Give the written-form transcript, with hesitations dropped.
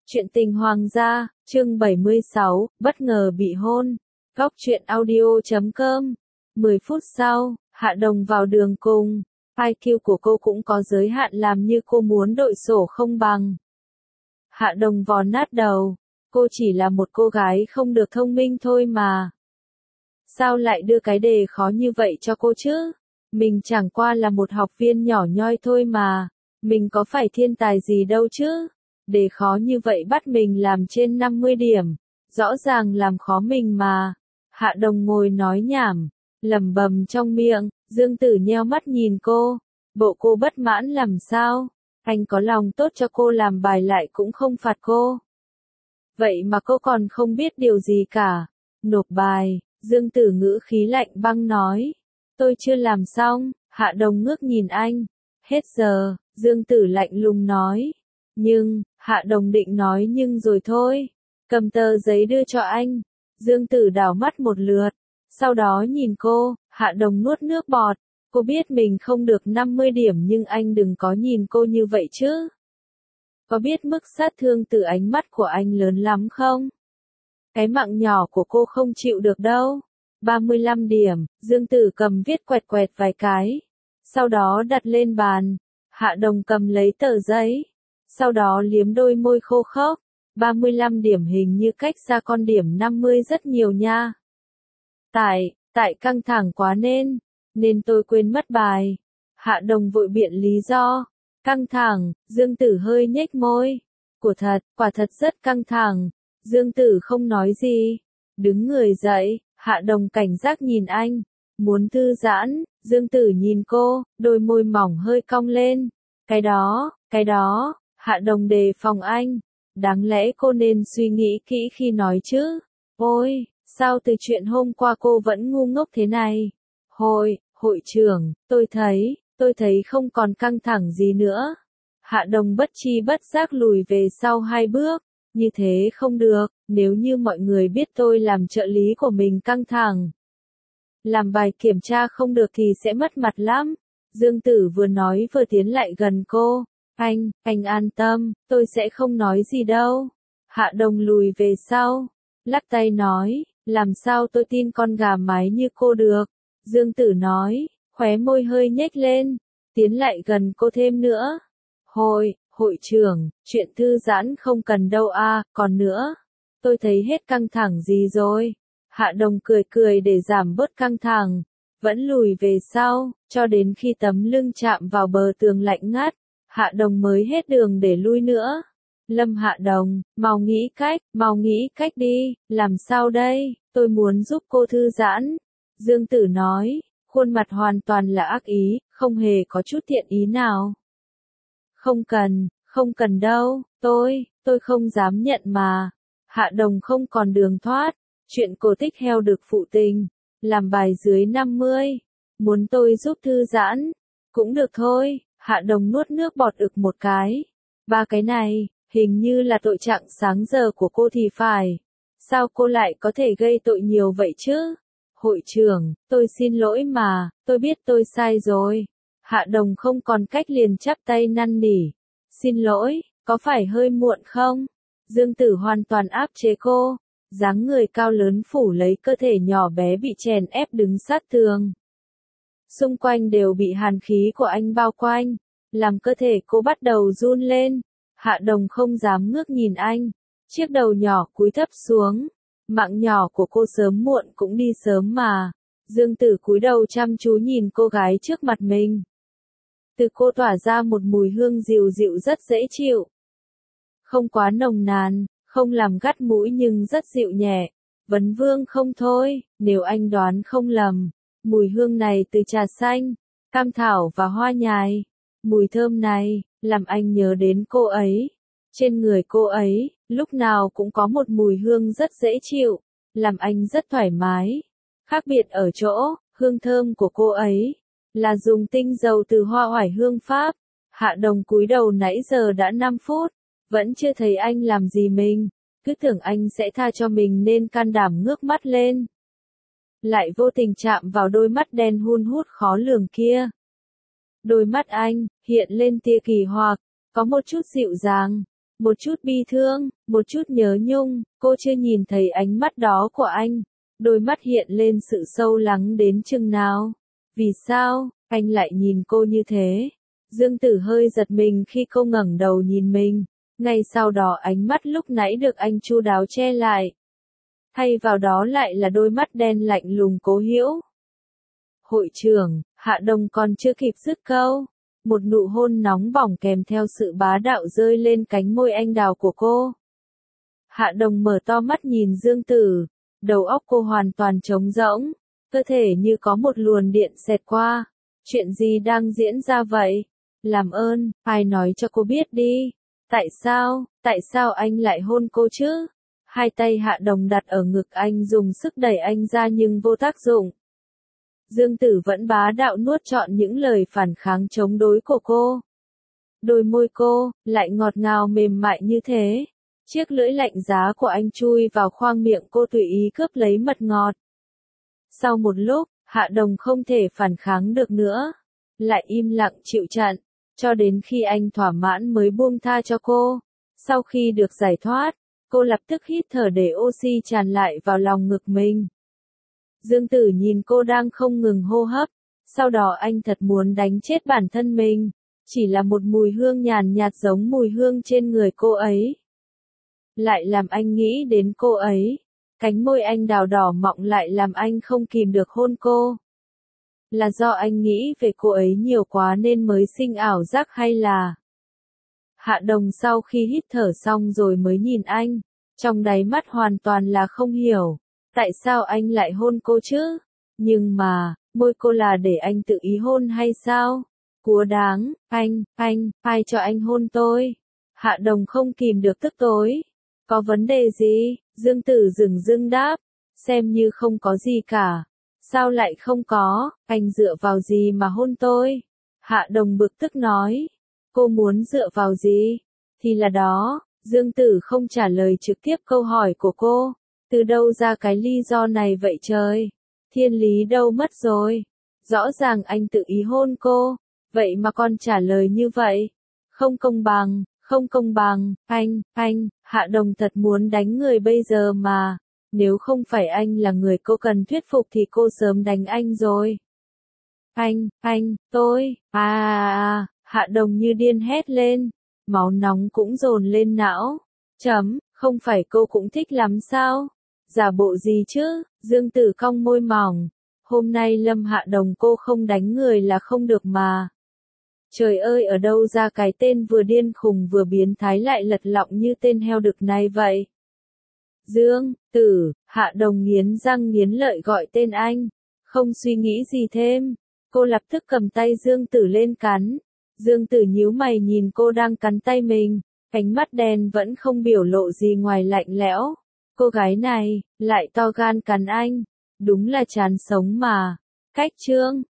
Chuyện tình hoàng gia, chương 76, bất ngờ bị hôn. Góc truyện audio.com. 10 phút sau, Hạ Đồng vào đường cùng. IQ của cô cũng có giới hạn, làm như cô muốn đội sổ không bằng. Hạ Đồng vò nát đầu. Cô chỉ là một cô gái không được thông minh thôi mà. Sao lại đưa cái đề khó như vậy cho cô chứ? Mình chẳng qua là một học viên nhỏ nhoi thôi mà. Mình có phải thiên tài gì đâu chứ? Đề khó như vậy bắt mình làm trên 50 điểm. Rõ ràng làm khó mình mà. Hạ Đồng ngồi nói nhảm, lẩm bẩm trong miệng. Dương Tử nheo mắt nhìn cô. Bộ cô bất mãn làm sao? Anh có lòng tốt cho cô làm bài lại cũng không phạt cô. Vậy mà cô còn không biết điều gì cả. Nộp bài, Dương Tử ngữ khí lạnh băng nói. Tôi chưa làm xong. Hạ Đồng ngước nhìn anh. Hết giờ, Dương Tử lạnh lùng nói. Nhưng, Hạ Đồng định nói nhưng rồi thôi. Cầm tờ giấy đưa cho anh. Dương Tử đảo mắt một lượt. Sau đó nhìn cô, Hạ Đồng nuốt nước bọt. Cô biết mình không được 50 điểm nhưng anh đừng có nhìn cô như vậy chứ. Có biết mức sát thương từ ánh mắt của anh lớn lắm không? Cái mạng nhỏ của cô không chịu được đâu. 35 điểm, Dương Tử cầm viết quẹt quẹt vài cái. Sau đó đặt lên bàn. Hạ Đồng cầm lấy tờ giấy. Sau đó liếm đôi môi khô khốc. 35 điểm hình như cách xa con điểm 50 rất nhiều nha. Tại căng thẳng quá nên tôi quên mất bài. Hạ Đồng vội biện lý do. Căng thẳng, Dương Tử hơi nhếch môi. Quả thật rất căng thẳng. Dương Tử không nói gì. Đứng người dậy, Hạ Đồng cảnh giác nhìn anh. Muốn thư giãn, Dương Tử nhìn cô, đôi môi mỏng hơi cong lên. Cái đó, Hạ Đồng đề phòng anh. Đáng lẽ cô nên suy nghĩ kỹ khi nói chứ. Ôi, sao từ chuyện hôm qua cô vẫn ngu ngốc thế này? Hội trưởng, tôi thấy không còn căng thẳng gì nữa. Hạ Đồng bất tri bất giác lùi về sau 2 bước. Như thế không được, nếu như mọi người biết tôi làm trợ lý của mình căng thẳng. Làm bài kiểm tra không được thì sẽ mất mặt lắm. Dương Tử vừa nói vừa tiến lại gần cô. Anh an tâm, tôi sẽ không nói gì đâu. Hạ Đồng lùi về sau, lắc tay nói, làm sao tôi tin con gà mái như cô được. Dương Tử nói, khóe môi hơi nhếch lên, tiến lại gần cô thêm nữa. Hội trưởng, chuyện thư giãn không cần đâu à, còn nữa. Tôi thấy hết căng thẳng gì rồi. Hạ Đồng cười để giảm bớt căng thẳng, vẫn lùi về sau, cho đến khi tấm lưng chạm vào bờ tường lạnh ngắt. Hạ Đồng mới hết đường để lui nữa. Lâm Hạ Đồng, mau nghĩ cách đi, làm sao đây, tôi muốn giúp cô thư giãn. Dương Tử nói, khuôn mặt hoàn toàn là ác ý, không hề có chút thiện ý nào. Không cần đâu, tôi không dám nhận mà. Hạ Đồng không còn đường thoát, chuyện cổ tích heo được phụ tình, làm bài dưới 50, muốn tôi giúp thư giãn, cũng được thôi. Hạ Đồng nuốt nước bọt ực một cái. 3 cái này, hình như là tội trạng sáng giờ của cô thì phải. Sao cô lại có thể gây tội nhiều vậy chứ? Hội trưởng, tôi xin lỗi mà, tôi biết tôi sai rồi. Hạ Đồng không còn cách liền chắp tay năn nỉ. Xin lỗi, có phải hơi muộn không? Dương Tử hoàn toàn áp chế cô. Dáng người cao lớn phủ lấy cơ thể nhỏ bé bị chèn ép đứng sát tường. Xung quanh đều bị hàn khí của anh bao quanh, làm cơ thể cô bắt đầu run lên. Hạ Đồng không dám ngước nhìn anh, chiếc đầu nhỏ cúi thấp xuống. Mạng nhỏ của cô sớm muộn cũng đi sớm mà. Dương Tử cúi đầu chăm chú nhìn cô gái trước mặt mình. Từ cô tỏa ra một mùi hương dịu dịu rất dễ chịu. Không quá nồng nàn, không làm gắt mũi nhưng rất dịu nhẹ. Vấn vương không thôi, nếu anh đoán không lầm. Mùi hương này từ trà xanh, cam thảo và hoa nhài. Mùi thơm này, làm anh nhớ đến cô ấy. Trên người cô ấy, lúc nào cũng có một mùi hương rất dễ chịu, làm anh rất thoải mái. Khác biệt ở chỗ, hương thơm của cô ấy, là dùng tinh dầu từ hoa oải hương Pháp. Hạ Đồng cúi đầu nãy giờ đã 5 phút, vẫn chưa thấy anh làm gì mình. Cứ tưởng anh sẽ tha cho mình nên can đảm ngước mắt lên. Lại vô tình chạm vào đôi mắt đen hun hút khó lường kia. Đôi mắt anh, hiện lên tia kỳ hoặc, có một chút dịu dàng, một chút bi thương, một chút nhớ nhung, cô chưa nhìn thấy ánh mắt đó của anh. Đôi mắt hiện lên sự sâu lắng đến chừng nào. Vì sao, anh lại nhìn cô như thế? Dương Tử hơi giật mình khi cô ngẩng đầu nhìn mình. Ngay sau đó ánh mắt lúc nãy được anh chu đáo che lại. Thay vào đó lại là đôi mắt đen lạnh lùng cố hữu. Hội trưởng, Hạ Đồng còn chưa kịp dứt câu. Một nụ hôn nóng bỏng kèm theo sự bá đạo rơi lên cánh môi anh đào của cô. Hạ Đồng mở to mắt nhìn Dương Tử. Đầu óc cô hoàn toàn trống rỗng. Cơ thể như có một luồng điện xẹt qua. Chuyện gì đang diễn ra vậy? Làm ơn, ai nói cho cô biết đi. Tại sao anh lại hôn cô chứ? Hai tay Hạ Đồng đặt ở ngực anh dùng sức đẩy anh ra nhưng vô tác dụng. Dương Tử vẫn bá đạo nuốt trọn những lời phản kháng chống đối của cô. Đôi môi cô, lại ngọt ngào mềm mại như thế. Chiếc lưỡi lạnh giá của anh chui vào khoang miệng cô tùy ý cướp lấy mật ngọt. Sau một lúc, Hạ Đồng không thể phản kháng được nữa. Lại im lặng chịu trận, cho đến khi anh thỏa mãn mới buông tha cho cô. Sau khi được giải thoát, cô lập tức hít thở để oxy tràn lại vào lòng ngực mình. Dương Tử nhìn cô đang không ngừng hô hấp, sau đó anh thật muốn đánh chết bản thân mình. Chỉ là một mùi hương nhàn nhạt giống mùi hương trên người cô ấy. Lại làm anh nghĩ đến cô ấy. Cánh môi anh đào đỏ mọng lại làm anh không kìm được hôn cô. Là do anh nghĩ về cô ấy nhiều quá nên mới sinh ảo giác hay là... Hạ Đồng sau khi hít thở xong rồi mới nhìn anh. Trong đáy mắt hoàn toàn là không hiểu. Tại sao anh lại hôn cô chứ? Nhưng mà, môi cô là để anh tự ý hôn hay sao? Quá đáng, ai cho anh hôn tôi? Hạ Đồng không kìm được tức tối. Có vấn đề gì? Dương Tử dửng dưng đáp. Xem như không có gì cả. Sao lại không có? Anh dựa vào gì mà hôn tôi? Hạ Đồng bực tức nói. Cô muốn dựa vào gì? Thì là đó. Dương Tử không trả lời trực tiếp câu hỏi của cô. Từ đâu ra cái lý do này vậy trời? Thiên lý đâu mất rồi? Rõ ràng anh tự ý hôn cô. Vậy mà con trả lời như vậy? Không công bằng. Không công bằng, anh, Hạ Đồng thật muốn đánh người bây giờ mà. Nếu không phải anh là người cô cần thuyết phục thì cô sớm đánh anh rồi. Tôi, Hạ Đồng như điên hét lên. Máu nóng cũng dồn lên não. Không phải cô cũng thích lắm sao? Giả bộ gì chứ? Dương Tử cong môi mỏng. Hôm nay Lâm Hạ Đồng cô không đánh người là không được mà. Trời ơi, ở đâu ra cái tên vừa điên khùng vừa biến thái lại lật lọng như tên heo đực này vậy? Dương Tử, Hạ Đồng nghiến răng nghiến lợi gọi tên anh. Không suy nghĩ gì thêm. Cô lập tức cầm tay Dương Tử lên cắn. Dương Tử nhíu mày nhìn cô đang cắn tay mình. Ánh mắt đen vẫn không biểu lộ gì ngoài lạnh lẽo. Cô gái này, lại to gan cắn anh. Đúng là chán sống mà. Cách chương